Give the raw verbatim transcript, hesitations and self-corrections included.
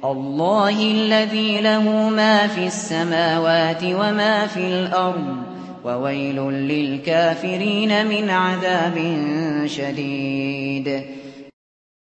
الله الذي له ما في السماوات وما في الأرض وويل للكافرين من عذاب شديد